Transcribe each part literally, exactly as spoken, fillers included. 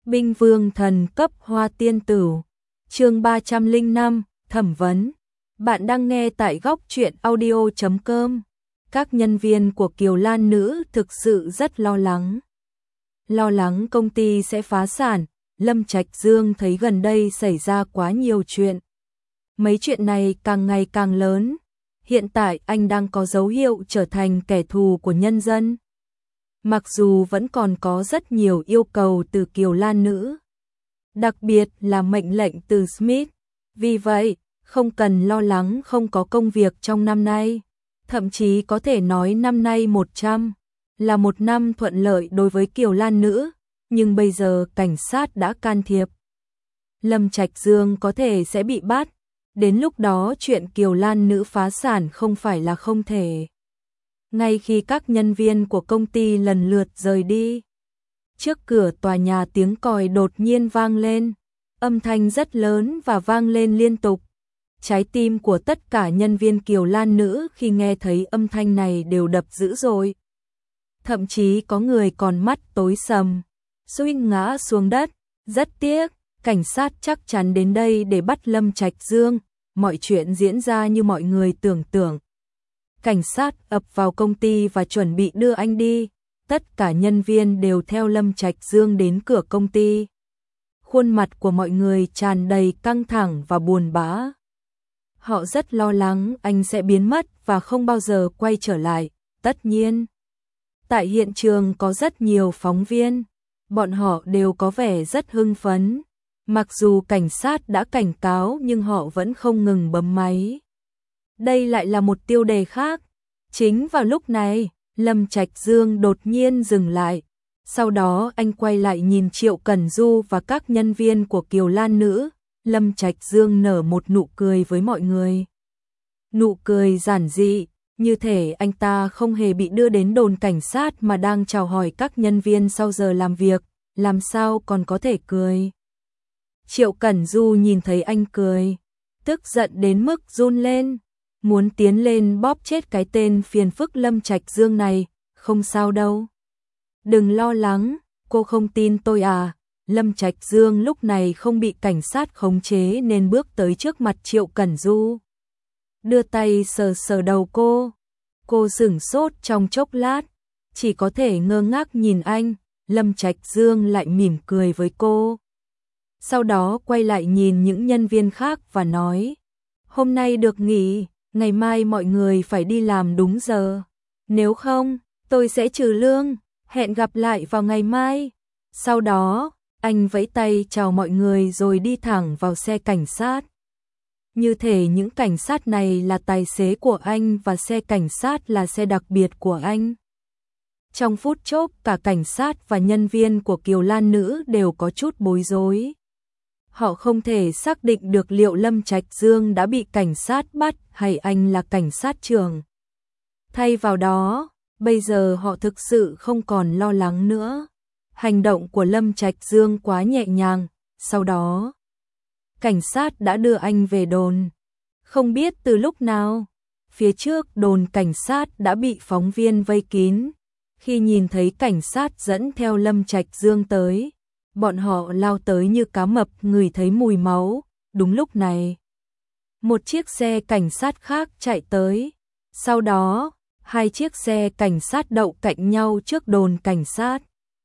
Binh vương thần cấp hoa tiên tử. Chương ba trăm lẻ năm, thẩm vấn. Bạn đang nghe tại góc truyện audio chấm com. Các nhân viên của Kiều Lan Nữ thực sự rất lo lắng. Lo lắng công ty sẽ phá sản, Lâm Trạch Dương thấy gần đây xảy ra quá nhiều chuyện. Mấy chuyện này càng ngày càng lớn. Hiện tại anh đang có dấu hiệu trở thành kẻ thù của nhân dân. Mặc dù vẫn còn có rất nhiều yêu cầu từ Kiều Lan Nữ, đặc biệt là mệnh lệnh từ Smith. Vì vậy, không cần lo lắng không có công việc trong năm nay. Thậm chí có thể nói năm nay một trăm là một năm thuận lợi đối với Kiều Lan Nữ, nhưng bây giờ cảnh sát đã can thiệp. Lâm Trạch Dương có thể sẽ bị bắt, đến lúc đó chuyện Kiều Lan Nữ phá sản không phải là không thể. Ngay khi các nhân viên của công ty lần lượt rời đi, trước cửa tòa nhà tiếng còi đột nhiên vang lên, âm thanh rất lớn và vang lên liên tục. Trái tim của tất cả nhân viên Kiều Lan Nữ khi nghe thấy âm thanh này đều đập dữ dội. Thậm chí có người còn mắt tối sầm, suýt ngã xuống đất. Rất tiếc, cảnh sát chắc chắn đến đây để bắt Lâm Trạch Dương, mọi chuyện diễn ra như mọi người tưởng tượng. Cảnh sát ập vào công ty và chuẩn bị đưa anh đi, tất cả nhân viên đều theo Lâm Trạch Dương đến cửa công ty. Khuôn mặt của mọi người tràn đầy căng thẳng và buồn bã. Họ rất lo lắng anh sẽ biến mất và không bao giờ quay trở lại. Tất nhiên, tại hiện trường có rất nhiều phóng viên, bọn họ đều có vẻ rất hưng phấn. Mặc dù cảnh sát đã cảnh cáo nhưng họ vẫn không ngừng bấm máy. Đây lại là một tiêu đề khác. Chính vào lúc này, Lâm Trạch Dương đột nhiên dừng lại. Sau đó anh quay lại nhìn Triệu Cẩn Du và các nhân viên của Kiều Lan Nữ. Lâm Trạch Dương nở một nụ cười với mọi người. Nụ cười giản dị, như thể anh ta không hề bị đưa đến đồn cảnh sát mà đang chào hỏi các nhân viên sau giờ làm việc, làm sao còn có thể cười. Triệu Cẩn Du nhìn thấy anh cười, tức giận đến mức run lên, muốn tiến lên bóp chết cái tên phiền phức Lâm Trạch Dương này. Không sao đâu. Đừng lo lắng, cô không tin tôi à. Lâm Trạch Dương lúc này không bị cảnh sát khống chế nên bước tới trước mặt Triệu Cẩn Du. Đưa tay sờ sờ đầu cô. Cô sửng sốt trong chốc lát, chỉ có thể ngơ ngác nhìn anh. Lâm Trạch Dương lại mỉm cười với cô. Sau đó quay lại nhìn những nhân viên khác và nói, hôm nay được nghỉ, ngày mai mọi người phải đi làm đúng giờ. Nếu không, tôi sẽ trừ lương, hẹn gặp lại vào ngày mai. Sau đó, anh vẫy tay chào mọi người rồi đi thẳng vào xe cảnh sát. Như thể những cảnh sát này là tài xế của anh và xe cảnh sát là xe đặc biệt của anh. Trong phút chốc cả cảnh sát và nhân viên của Kiều Lan Nữ đều có chút bối rối. Họ không thể xác định được liệu Lâm Trạch Dương đã bị cảnh sát bắt hay anh là cảnh sát trưởng. Thay vào đó, bây giờ họ thực sự không còn lo lắng nữa. Hành động của Lâm Trạch Dương quá nhẹ nhàng. Sau đó, cảnh sát đã đưa anh về đồn. Không biết từ lúc nào, phía trước đồn cảnh sát đã bị phóng viên vây kín. Khi nhìn thấy cảnh sát dẫn theo Lâm Trạch Dương tới, bọn họ lao tới như cá mập ngửi thấy mùi máu. Đúng lúc này, một chiếc xe cảnh sát khác chạy tới. Sau đó, hai chiếc xe cảnh sát đậu cạnh nhau trước đồn cảnh sát.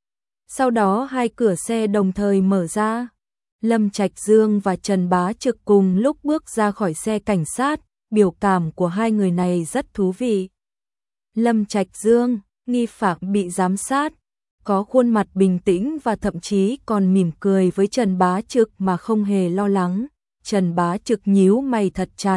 Sau đó hai cửa xe đồng thời mở ra. Lâm Trạch Dương và Trần Bá Trực cùng lúc bước ra khỏi xe cảnh sát. Biểu cảm của hai người này rất thú vị. Lâm Trạch Dương, nghi phạm bị giám sát, có khuôn mặt bình tĩnh và thậm chí còn mỉm cười với Trần Bá Trực mà không hề lo lắng. Trần Bá Trực nhíu mày thật chặt,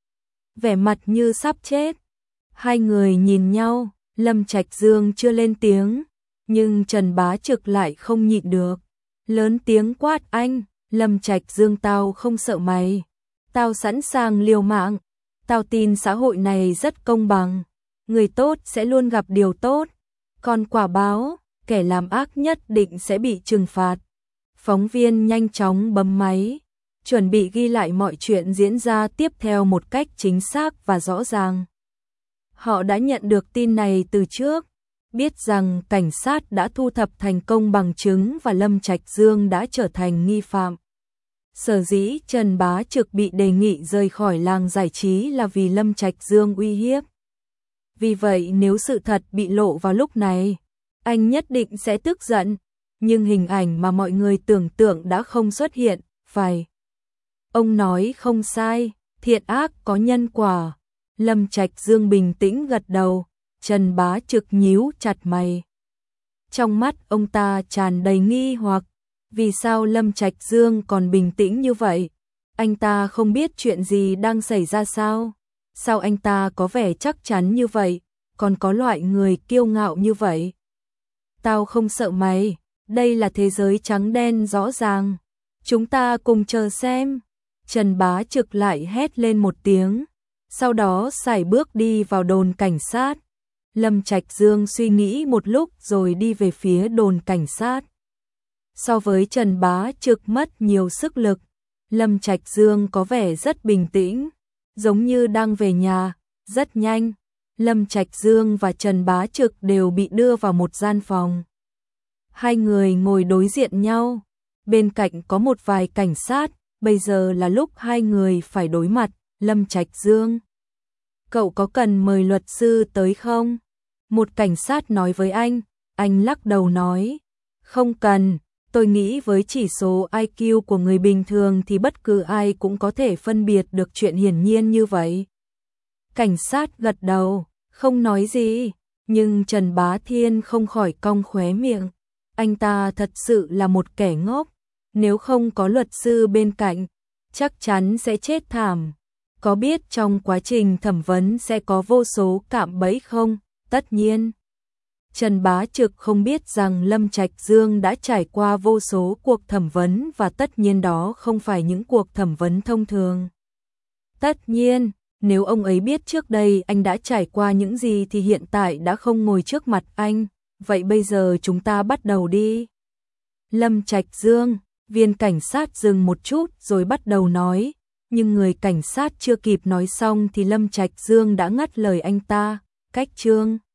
vẻ mặt như sắp chết. Hai người nhìn nhau, Lâm Trạch Dương chưa lên tiếng, nhưng Trần Bá Trực lại không nhịn được, lớn tiếng quát anh. Lâm Trạch Dương, tao không sợ mày, tao sẵn sàng liều mạng, tao tin xã hội này rất công bằng, người tốt sẽ luôn gặp điều tốt, còn quả báo, kẻ làm ác nhất định sẽ bị trừng phạt. Phóng viên nhanh chóng bấm máy, chuẩn bị ghi lại mọi chuyện diễn ra tiếp theo một cách chính xác và rõ ràng. Họ đã nhận được tin này từ trước, Biết rằng cảnh sát đã thu thập thành công bằng chứng và Lâm Trạch Dương đã trở thành nghi phạm. Sở dĩ Trần Bá Trực bị đề nghị rời khỏi làng giải trí là vì Lâm Trạch Dương uy hiếp. Vì vậy nếu sự thật bị lộ vào lúc này, anh nhất định sẽ tức giận, nhưng hình ảnh mà mọi người tưởng tượng đã không xuất hiện, phải. Ông nói không sai, thiện ác có nhân quả. Lâm Trạch Dương bình tĩnh gật đầu, Trần Bá Trực nhíu chặt mày. Trong mắt ông ta tràn đầy nghi hoặc, vì sao Lâm Trạch Dương còn bình tĩnh như vậy? Anh ta không biết chuyện gì đang xảy ra sao? Sao anh ta có vẻ chắc chắn như vậy, còn có loại người kiêu ngạo như vậy? Tao không sợ mày, đây là thế giới trắng đen rõ ràng. Chúng ta cùng chờ xem. Trần Bá Trực lại hét lên một tiếng, sau đó sải bước đi vào đồn cảnh sát. Lâm Trạch Dương suy nghĩ một lúc rồi đi về phía đồn cảnh sát. So với Trần Bá Trực mất nhiều sức lực, Lâm Trạch Dương có vẻ rất bình tĩnh, giống như đang về nhà. Rất nhanh, Lâm Trạch Dương và Trần Bá Trực đều bị đưa vào một gian phòng. Hai người ngồi đối diện nhau, bên cạnh có một vài cảnh sát, bây giờ là lúc hai người phải đối mặt. Lâm Trạch Dương: "Cậu có cần mời luật sư tới không?" Một cảnh sát nói với anh. Anh lắc đầu nói: "Không cần, tôi nghĩ với chỉ số i kiu của người bình thường thì bất cứ ai cũng có thể phân biệt được chuyện hiển nhiên như vậy." Cảnh sát gật đầu, không nói gì, nhưng Trần Bá Thiên không khỏi cong khóe miệng. Anh ta thật sự là một kẻ ngốc, nếu không có luật sư bên cạnh, chắc chắn sẽ chết thảm. Có biết trong quá trình thẩm vấn sẽ có vô số cạm bẫy không? Tất nhiên. Trần Bá Trực không biết rằng Lâm Trạch Dương đã trải qua vô số cuộc thẩm vấn và tất nhiên đó không phải những cuộc thẩm vấn thông thường. Tất nhiên, nếu ông ấy biết trước đây anh đã trải qua những gì thì hiện tại đã không ngồi trước mặt anh. Vậy bây giờ chúng ta bắt đầu đi. Lâm Trạch Dương, viên cảnh sát dừng một chút rồi bắt đầu nói, nhưng người cảnh sát chưa kịp nói xong thì Lâm Trạch Dương đã ngắt lời anh ta. Cách chương